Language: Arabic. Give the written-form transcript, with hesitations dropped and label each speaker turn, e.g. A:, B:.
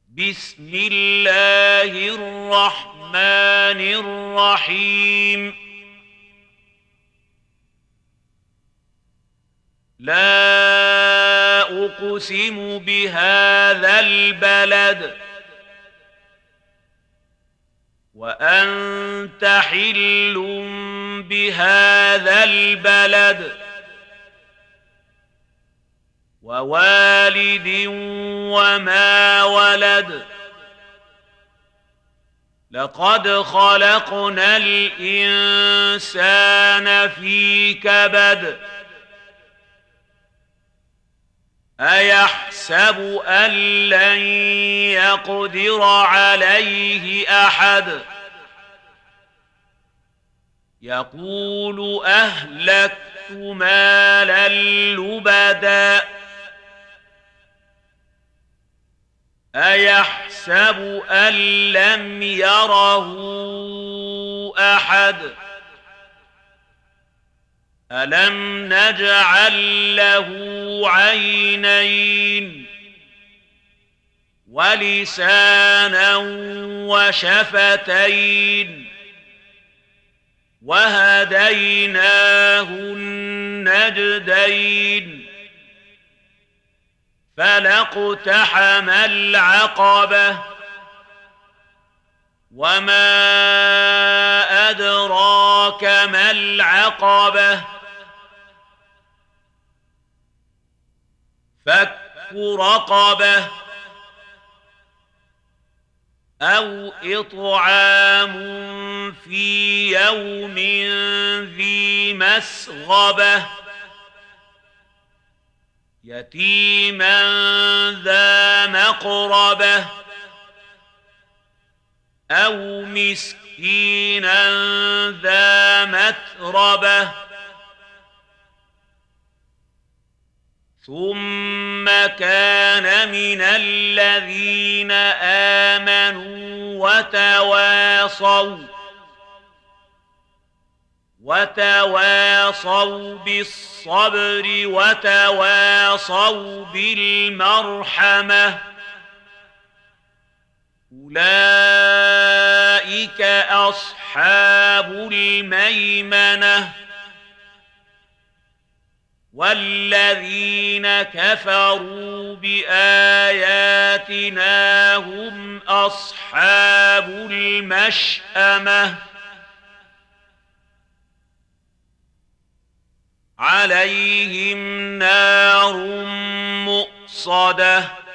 A: بسم الله الرحمن الرحيم. لا أقسم بهذا البلد وأنت حل بهذا البلد ووالد وما ولد. لقد خلقنا الإنسان في كبد. أيحسب أن لن يقدر عليه أحد. يقول أهلكت مالا لبدا. أيحسب أن لم يره أحد. ألم نجعل له عينين ولسانا وشفتين وهديناه النجدين. فلاقتحم العقبة وما أدراك ما العقبة. فك رقبة أو إطعام في يوم ذي مسغبة يتيما ذا مقربة أو مسكينا ذا متربة ثم كان من الذين آمنوا وتواصوا بالصبر وتواصوا بالمرحمة. أولئك أصحاب الميمنة. والذين كفروا بآياتنا هم أصحاب المشأمة. عليهم نار مؤصدة